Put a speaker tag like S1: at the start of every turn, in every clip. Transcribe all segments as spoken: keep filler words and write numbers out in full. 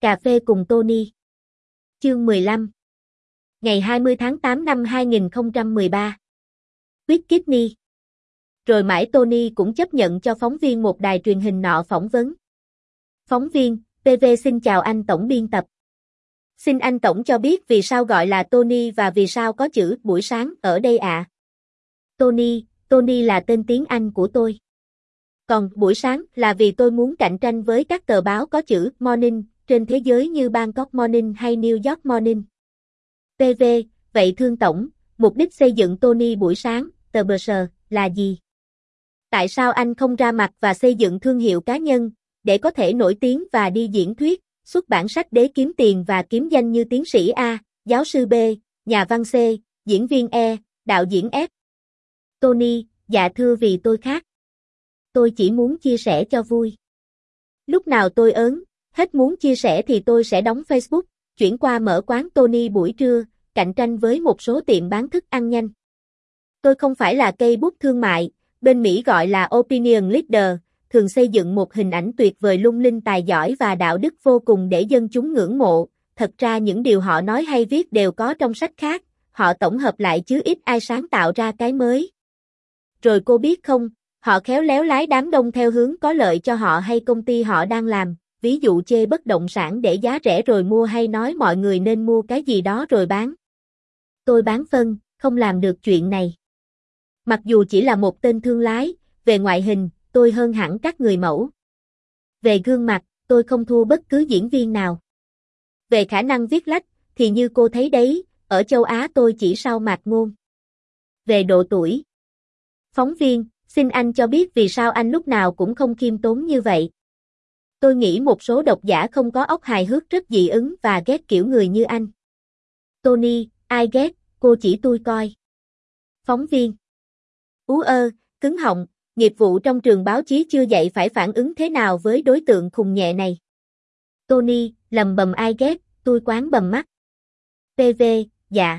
S1: Cà phê cùng Tony. Chương mười lăm. Ngày hai mươi tháng tám năm hai nghìn không trăm mười ba. With Kidney. Rồi mãi Tony cũng chấp nhận cho phóng viên một đài truyền hình nọ phỏng vấn. Phóng viên, pê vê xin chào anh tổng biên tập. Xin anh tổng cho biết vì sao gọi là Tony và vì sao có chữ buổi sáng ở đây ạ? À? Tony, Tony là tên tiếng Anh của tôi. Còn buổi sáng là vì tôi muốn cạnh tranh với các tờ báo có chữ morning trên thế giới như Bangkok Morning hay New York Morning. pê vê, vậy thưa tổng, mục đích xây dựng Tony buổi sáng, tờ bờ sờ, là gì? Tại sao anh không ra mặt và xây dựng thương hiệu cá nhân, để có thể nổi tiếng và đi diễn thuyết, xuất bản sách để kiếm tiền và kiếm danh như tiến sĩ A, giáo sư B, nhà văn C, diễn viên E, đạo diễn F? Tony, dạ thưa vì tôi khác. Tôi chỉ muốn chia sẻ cho vui. Lúc nào tôi ớn, hết muốn chia sẻ thì tôi sẽ đóng Facebook, chuyển qua mở quán Tony buổi trưa, cạnh tranh với một số tiệm bán thức ăn nhanh. Tôi không phải là cây bút thương mại, bên Mỹ gọi là opinion leader, thường xây dựng một hình ảnh tuyệt vời lung linh tài giỏi và đạo đức vô cùng để dân chúng ngưỡng mộ. Thật ra những điều họ nói hay viết đều có trong sách khác, họ tổng hợp lại chứ ít ai sáng tạo ra cái mới. Rồi cô biết không, họ khéo léo lái đám đông theo hướng có lợi cho họ hay công ty họ đang làm, ví dụ chê bất động sản để giá rẻ rồi mua hay nói mọi người nên mua cái gì đó rồi bán. Tôi bán phân, không làm được chuyện này. Mặc dù chỉ là một tên thương lái, về ngoại hình, tôi hơn hẳn các người mẫu. Về gương mặt, tôi không thua bất cứ diễn viên nào. Về khả năng viết lách, thì như cô thấy đấy, ở châu Á tôi chỉ sau Mạc Ngôn. Về độ tuổi. Phóng viên, xin anh cho biết vì sao anh lúc nào cũng không khiêm tốn như vậy. Tôi nghĩ một số độc giả không có óc hài hước rất dị ứng và ghét kiểu người như anh. Tony, ai ghét, cô chỉ tôi coi. Phóng viên. Ú ơ, cứng họng, nghiệp vụ trong trường báo chí chưa dạy phải phản ứng thế nào với đối tượng khùng nhẹ này. Tony, lầm bầm ai ghét, tôi quán bầm mắt. pê vê, dạ.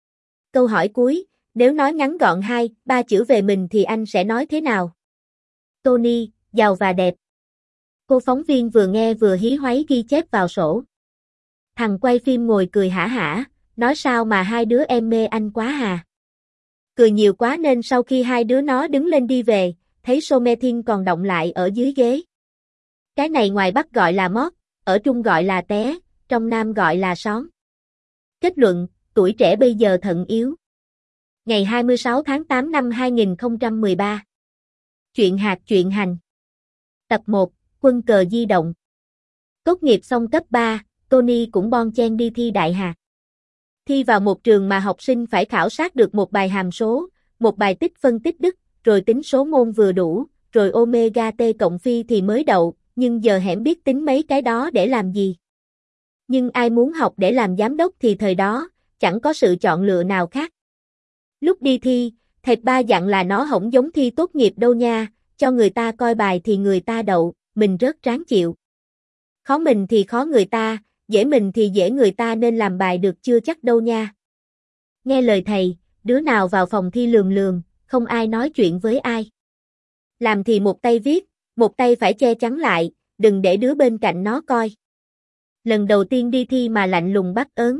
S1: Câu hỏi cuối, nếu nói ngắn gọn hai, ba chữ về mình thì anh sẽ nói thế nào? Tony, giàu và đẹp. Cô phóng viên vừa nghe vừa hí hoáy ghi chép vào sổ. Thằng quay phim ngồi cười hả hả, nói sao mà hai đứa em mê anh quá hà. Cười nhiều quá nên sau khi hai đứa nó đứng lên đi về, thấy Somethin còn động lại ở dưới ghế. Cái này ngoài Bắc gọi là mót, ở Trung gọi là té, trong Nam gọi là xón. Kết luận, tuổi trẻ bây giờ thận yếu. Ngày hai mươi sáu tháng tám năm hai nghìn không trăm mười ba. Chuyện hạt chuyện hành. Tập một, quân cờ di động. Tốt nghiệp xong cấp ba, Tony cũng bon chen đi thi đại học. Thi vào một trường mà học sinh phải khảo sát được một bài hàm số, một bài tích phân tích đức, rồi tính số môn vừa đủ, rồi omega t cộng phi thì mới đậu, nhưng giờ hẻm biết tính mấy cái đó để làm gì. Nhưng ai muốn học để làm giám đốc thì thời đó, chẳng có sự chọn lựa nào khác. Lúc đi thi, thầy ba dặn là nó không giống thi tốt nghiệp đâu nha, cho người ta coi bài thì người ta đậu, mình rớt ráng chịu. Khó mình thì khó người ta, dễ mình thì dễ người ta nên làm bài được chưa chắc đâu nha. Nghe lời thầy, đứa nào vào phòng thi lườm lườm, không ai nói chuyện với ai. Làm thì một tay viết, một tay phải che chắn lại, đừng để đứa bên cạnh nó coi. Lần đầu tiên đi thi mà lạnh lùng bắt ớn.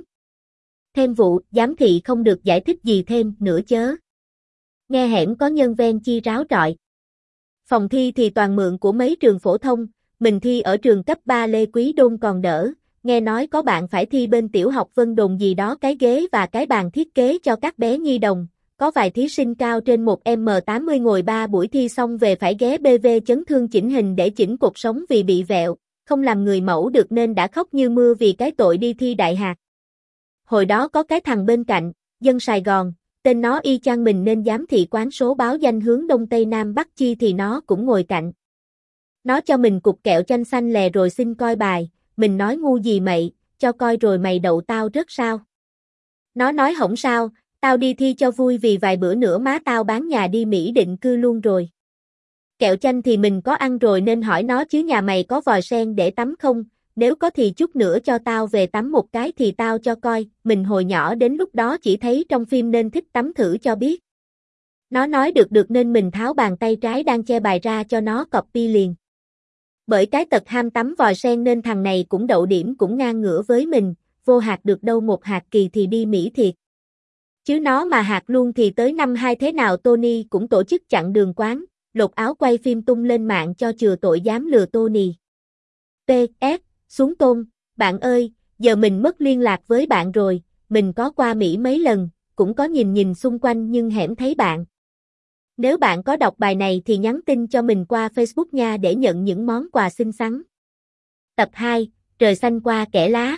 S1: Thêm vụ, giám thị không được giải thích gì thêm nữa chớ. Nghe hẻm có nhân ven chi ráo trọi. Phòng thi thì toàn mượn của mấy trường phổ thông, mình thi ở trường cấp ba Lê Quý Đôn còn đỡ, nghe nói có bạn phải thi bên tiểu học Vân Đồn gì đó cái ghế và cái bàn thiết kế cho các bé nhi đồng, có vài thí sinh cao trên một mét tám mươi ngồi ba buổi thi xong về phải ghé bê vê chấn thương chỉnh hình để chỉnh cột sống vì bị vẹo, không làm người mẫu được nên đã khóc như mưa vì cái tội đi thi đại học. Hồi đó có cái thằng bên cạnh, dân Sài Gòn, tên nó y chang mình nên giám thị quán số báo danh hướng Đông Tây Nam Bắc chi thì nó cũng ngồi cạnh. Nó cho mình cục kẹo chanh xanh lè rồi xin coi bài, mình nói ngu gì mậy, cho coi rồi mày đậu tao rất sao. Nó nói hổng sao, tao đi thi cho vui vì vài bữa nữa má tao bán nhà đi Mỹ định cư luôn rồi. Kẹo chanh thì mình có ăn rồi nên hỏi nó chứ nhà mày có vòi sen để tắm không, nếu có thì chút nữa cho tao về tắm một cái thì tao cho coi, mình hồi nhỏ đến lúc đó chỉ thấy trong phim nên thích tắm thử cho biết. Nó nói được được nên mình tháo bàn tay trái đang che bài ra cho nó copy liền. Bởi cái tật ham tắm vòi sen nên thằng này cũng đậu điểm cũng ngang ngửa với mình, vô hạt được đâu một hạt kỳ thì đi Mỹ thiệt. Chứ nó mà hạt luôn thì tới năm hai thế nào Tony cũng tổ chức chặn đường quán, lột áo quay phim tung lên mạng cho chừa tội dám lừa Tony. pê ét, xuống Tôn, bạn ơi, giờ mình mất liên lạc với bạn rồi, mình có qua Mỹ mấy lần, cũng có nhìn nhìn xung quanh nhưng hẻm thấy bạn. Nếu bạn có đọc bài này thì nhắn tin cho mình qua Facebook nha để nhận những món quà xinh xắn. Tập hai, trời xanh qua kẽ lá.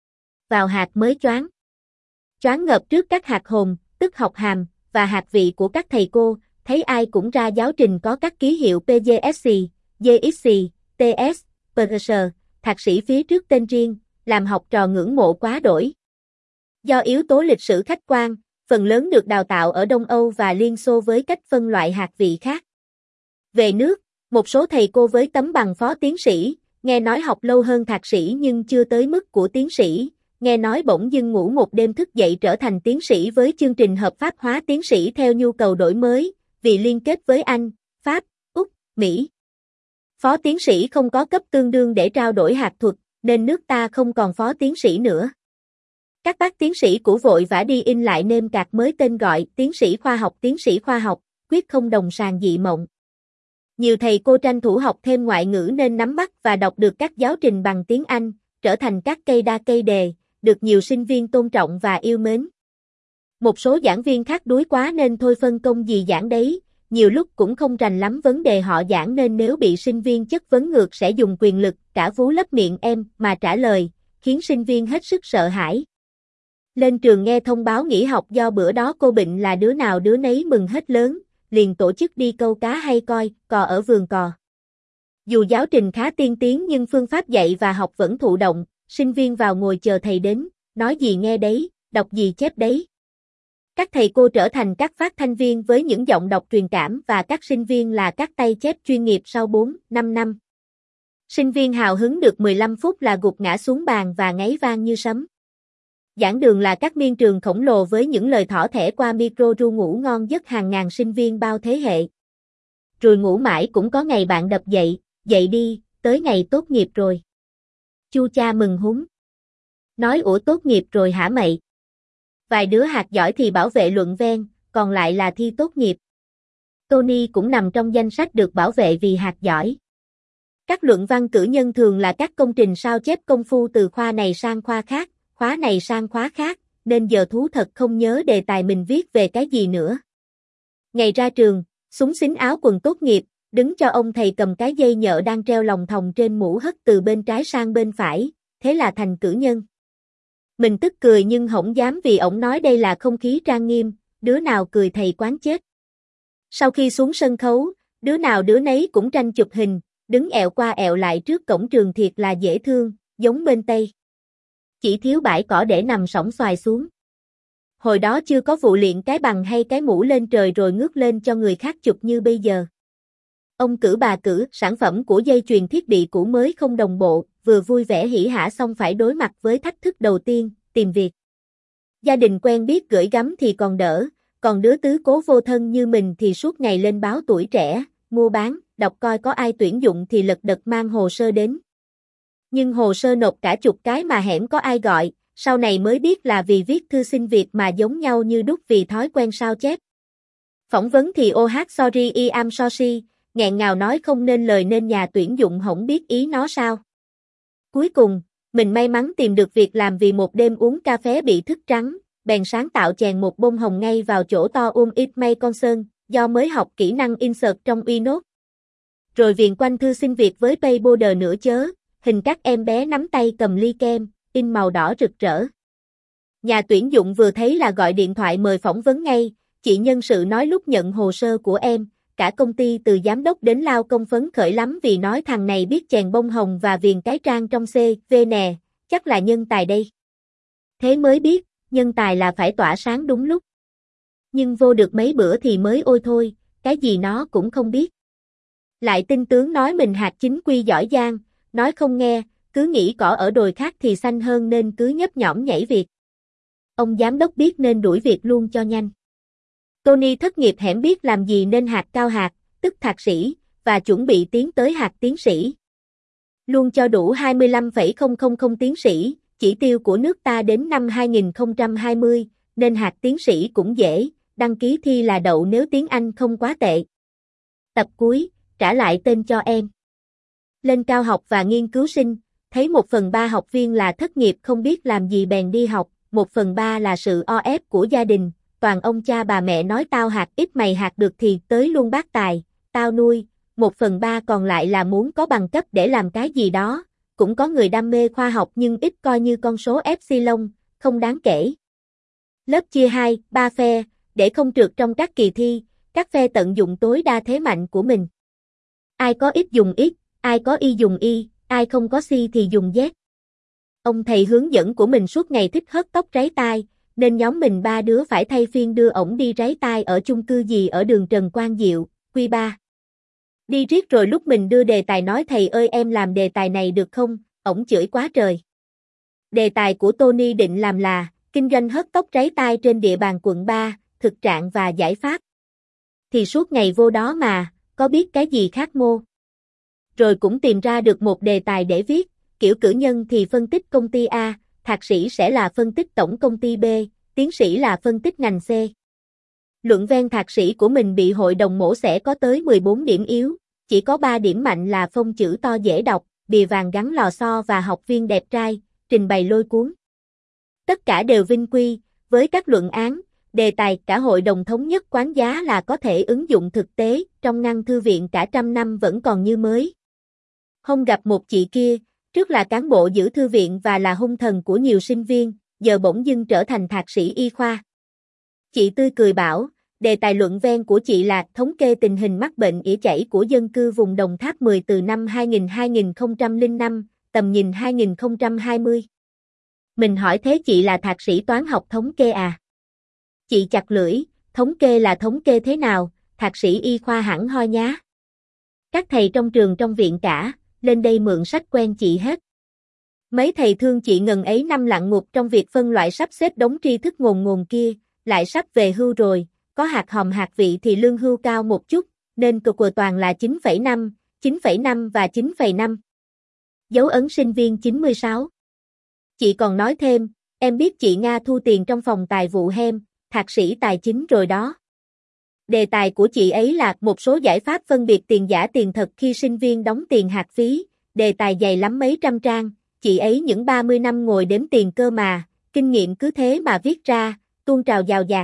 S1: Vào hạt mới choáng. Choáng ngợp trước các hạt hồn, tức học hàm, và hạt vị của các thầy cô, thấy ai cũng ra giáo trình có các ký hiệu pê giê ét xê, giê ích xê, tê ét, pê rờ ét, thạc sĩ phía trước tên riêng, làm học trò ngưỡng mộ quá đổi. Do yếu tố lịch sử khách quan, phần lớn được đào tạo ở Đông Âu và Liên Xô với cách phân loại hạt vị khác. Về nước, một số thầy cô với tấm bằng phó tiến sĩ, nghe nói học lâu hơn thạc sĩ nhưng chưa tới mức của tiến sĩ, nghe nói bỗng dưng ngủ một đêm thức dậy trở thành tiến sĩ với chương trình hợp pháp hóa tiến sĩ theo nhu cầu đổi mới, vì liên kết với Anh, Pháp, Úc, Mỹ. Phó tiến sĩ không có cấp tương đương để trao đổi hạt thuật, nên nước ta không còn phó tiến sĩ nữa. Các bác tiến sĩ cũ vội vã đi in lại nêm cạc mới tên gọi tiến sĩ khoa học tiến sĩ khoa học, quyết không đồng sàng dị mộng. Nhiều thầy cô tranh thủ học thêm ngoại ngữ nên nắm bắt và đọc được các giáo trình bằng tiếng Anh, trở thành các cây đa cây đề, được nhiều sinh viên tôn trọng và yêu mến. Một số giảng viên khác đuối quá nên thôi phân công gì giảng đấy, nhiều lúc cũng không rành lắm vấn đề họ giảng nên nếu bị sinh viên chất vấn ngược sẽ dùng quyền lực cả vú lấp miệng em mà trả lời, khiến sinh viên hết sức sợ hãi. Lên trường nghe thông báo nghỉ học do bữa đó cô bệnh là đứa nào đứa nấy mừng hết lớn, liền tổ chức đi câu cá hay coi cò ở vườn cò. Dù giáo trình khá tiên tiến nhưng phương pháp dạy và học vẫn thụ động, sinh viên vào ngồi chờ thầy đến, nói gì nghe đấy, đọc gì chép đấy. Các thầy cô trở thành các phát thanh viên với những giọng đọc truyền cảm và các sinh viên là các tay chép chuyên nghiệp sau bốn, năm năm. Sinh viên hào hứng được mười lăm phút là gục ngã xuống bàn và ngáy vang như sấm. Giảng đường là các miên trường khổng lồ với những lời thỏ thẻ qua micro ru ngủ ngon giấc hàng ngàn sinh viên bao thế hệ. Rồi ngủ mãi cũng có ngày bạn đập dậy, dậy đi, tới ngày tốt nghiệp rồi. Chu cha mừng húm. Nói ủa tốt nghiệp rồi hả mày? Vài đứa hạt giỏi thì bảo vệ luận ven, còn lại là thi tốt nghiệp. Tony cũng nằm trong danh sách được bảo vệ vì hạt giỏi. Các luận văn cử nhân thường là các công trình sao chép công phu từ khoa này sang khoa khác, khóa này sang khóa khác, nên giờ thú thật không nhớ đề tài mình viết về cái gì nữa. Ngày ra trường, xúng xính áo quần tốt nghiệp, đứng cho ông thầy cầm cái dây nhợ đang treo lòng thòng trên mũ hất từ bên trái sang bên phải, thế là thành cử nhân. Mình tức cười nhưng hổng dám vì ổng nói đây là không khí trang nghiêm, đứa nào cười thầy quán chết. Sau khi xuống sân khấu, đứa nào đứa nấy cũng tranh chụp hình, đứng ẹo qua ẹo lại trước cổng trường thiệt là dễ thương, giống bên Tây. Chỉ thiếu bãi cỏ để nằm sõng xoài xuống. Hồi đó chưa có vụ liệng cái bằng hay cái mũ lên trời rồi ngước lên cho người khác chụp như bây giờ. Ông cử bà cử, sản phẩm của dây chuyền thiết bị cũ mới không đồng bộ, vừa vui vẻ hỉ hả xong phải đối mặt với thách thức đầu tiên, tìm việc. Gia đình quen biết gửi gắm thì còn đỡ, còn đứa tứ cố vô thân như mình thì suốt ngày lên báo Tuổi Trẻ, mua bán, đọc coi có ai tuyển dụng thì lật đật mang hồ sơ đến. Nhưng hồ sơ nộp cả chục cái mà hẻm có ai gọi, sau này mới biết là vì viết thư xin việc mà giống nhau như đúc vì thói quen sao chép. Phỏng vấn thì oh sorry I am sorry, nghẹn ngào nói không nên lời nên nhà tuyển dụng hổng biết ý nó sao. Cuối cùng, mình may mắn tìm được việc làm vì một đêm uống cà phê bị thức trắng, bèn sáng tạo chèn một bông hồng ngay vào chỗ to um it may concern, do mới học kỹ năng insert trong Windows. Rồi viền quanh thư xin việc với pay border nữa chớ, hình các em bé nắm tay cầm ly kem, in màu đỏ rực rỡ. Nhà tuyển dụng vừa thấy là gọi điện thoại mời phỏng vấn ngay, chị nhân sự nói lúc nhận hồ sơ của em, cả công ty từ giám đốc đến lao công phấn khởi lắm vì nói thằng này biết chèn bông hồng và viền cái trang trong xê vê nè, chắc là nhân tài đây. Thế mới biết, nhân tài là phải tỏa sáng đúng lúc. Nhưng vô được mấy bữa thì mới ôi thôi, cái gì nó cũng không biết. Lại tin tướng nói mình hạt chính quy giỏi giang, nói không nghe, cứ nghĩ cỏ ở đồi khác thì xanh hơn nên cứ nhấp nhõm nhảy việc. Ông giám đốc biết nên đuổi việc luôn cho nhanh. Tony thất nghiệp hẻm biết làm gì nên hạt cao hạt, tức thạc sĩ, và chuẩn bị tiến tới hạt tiến sĩ. Luôn cho đủ hai mươi lăm phẩy không không không tiến sĩ, chỉ tiêu của nước ta đến năm hai nghìn không trăm hai mươi, nên hạt tiến sĩ cũng dễ, đăng ký thi là đậu nếu tiếng Anh không quá tệ. Tập cuối, trả lại tên cho em. Lên cao học và nghiên cứu sinh, thấy một phần ba học viên là thất nghiệp không biết làm gì bèn đi học, một phần ba là sự o ép của gia đình, toàn ông cha bà mẹ nói tao hạt ít mày hạt được thì tới luôn bác tài, tao nuôi, một phần ba còn lại là muốn có bằng cấp để làm cái gì đó, cũng có người đam mê khoa học nhưng ít coi như con số epsilon, không đáng kể. Lớp chia hai, ba phe, để không trượt trong các kỳ thi, các phe tận dụng tối đa thế mạnh của mình. Ai có ít dùng ít, ai có y dùng y, ai không có si thì dùng Z. Ông thầy hướng dẫn của mình suốt ngày thích hớt tóc ráy tai, nên nhóm mình ba đứa phải thay phiên đưa ổng đi ráy tai ở chung cư gì ở đường Trần Quang Diệu, Quy ba. Đi riết rồi lúc mình đưa đề tài nói thầy ơi em làm đề tài này được không, ổng chửi quá trời. Đề tài của Tony định làm là, kinh doanh hớt tóc ráy tai trên địa bàn quận ba, thực trạng và giải pháp. Thì suốt ngày vô đó mà, có biết cái gì khác mô. Rồi cũng tìm ra được một đề tài để viết, kiểu cử nhân thì phân tích công ty A, thạc sĩ sẽ là phân tích tổng công ty B, tiến sĩ là phân tích ngành C. Luận văn thạc sĩ của mình bị hội đồng mổ xẻ có tới mười bốn điểm yếu, chỉ có ba điểm mạnh là phông chữ to dễ đọc, bìa vàng gắn lò xo và học viên đẹp trai, trình bày lôi cuốn. Tất cả đều vinh quy, với các luận án, đề tài cả hội đồng thống nhất quán giá là có thể ứng dụng thực tế, trong ngăn thư viện cả trăm năm vẫn còn như mới. Hôm gặp một chị kia, trước là cán bộ giữ thư viện và là hung thần của nhiều sinh viên, giờ bỗng dưng trở thành thạc sĩ y khoa. Chị tươi cười bảo, đề tài luận văn của chị là thống kê tình hình mắc bệnh ỉa chảy của dân cư vùng Đồng Tháp mười từ năm hai nghìn đến hai nghìn không trăm lẻ năm, tầm nhìn hai nghìn không trăm hai mươi. Mình hỏi thế chị là thạc sĩ toán học thống kê à? Chị chặt lưỡi, thống kê là thống kê thế nào, thạc sĩ y khoa hẳn hoi nhá. Các thầy trong trường trong viện cả, lên đây mượn sách quen chị hết. Mấy thầy thương chị ngần ấy năm lặn ngục trong việc phân loại sắp xếp đống tri thức ngồn ngồn kia, lại sắp về hưu rồi, có hạt hòm hạt vị thì lương hưu cao một chút, nên cực của toàn là chín phẩy năm, chín phẩy năm và chín phẩy năm. Dấu ấn sinh viên chín mươi sáu. Chị còn nói thêm, em biết chị Nga thu tiền trong phòng tài vụ hem, thạc sĩ tài chính rồi đó. Đề tài của chị ấy là một số giải pháp phân biệt tiền giả tiền thật khi sinh viên đóng tiền hạt phí, đề tài dày lắm mấy trăm trang, chị ấy những ba mươi năm ngồi đếm tiền cơ mà, kinh nghiệm cứ thế mà viết ra, tuôn trào dào dạt.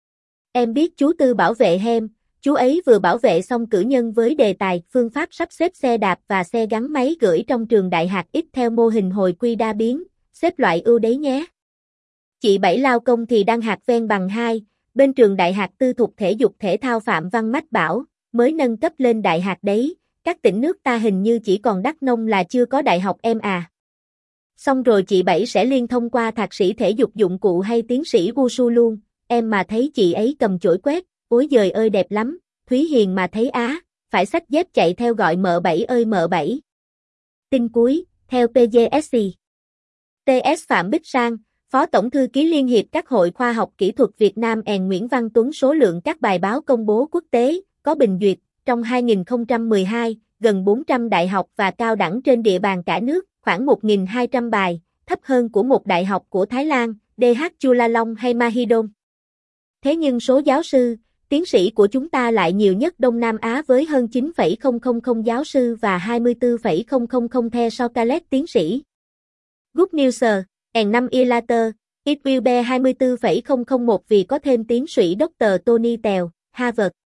S1: Em biết chú Tư bảo vệ hem, chú ấy vừa bảo vệ xong cử nhân với đề tài phương pháp sắp xếp xe đạp và xe gắn máy gửi trong trường đại hạt X theo mô hình hồi quy đa biến, xếp loại ưu đấy nhé. Chị Bảy lao công thì đang hạt ven bằng hai, bên trường đại hạt tư thục thể dục thể thao Phạm Văn Mách bảo, mới nâng cấp lên đại hạt đấy, các tỉnh nước ta hình như chỉ còn Đắk Nông là chưa có đại học em à. Xong rồi chị Bảy sẽ liên thông qua thạc sĩ thể dục dụng cụ hay tiến sĩ Wushu luôn, em mà thấy chị ấy cầm chổi quét, ối giời ơi đẹp lắm, Thúy Hiền mà thấy á, phải xách dép chạy theo gọi mợ Bảy ơi mợ Bảy. Tin cuối, theo pê giê ét xê. tê ét Phạm Bích Sang, Phó Tổng Thư ký Liên hiệp các hội khoa học kỹ thuật Việt Nam and Nguyễn Văn Tuấn số lượng các bài báo công bố quốc tế, có bình duyệt, trong hai nghìn không trăm mười hai, gần bốn trăm đại học và cao đẳng trên địa bàn cả nước, khoảng một nghìn hai trăm bài, thấp hơn của một đại học của Thái Lan, đê hát Chulalong hay Mahidol. Thế nhưng số giáo sư, tiến sĩ của chúng ta lại nhiều nhất Đông Nam Á với hơn chín phẩy không không không giáo sư và hai mươi tư phẩy không không không the Socalet tiến sĩ. Good News, and năm year later, it will be hai mươi tư phẩy không không một vì có thêm tiến sĩ Doctor Tony Tèo, Harvard.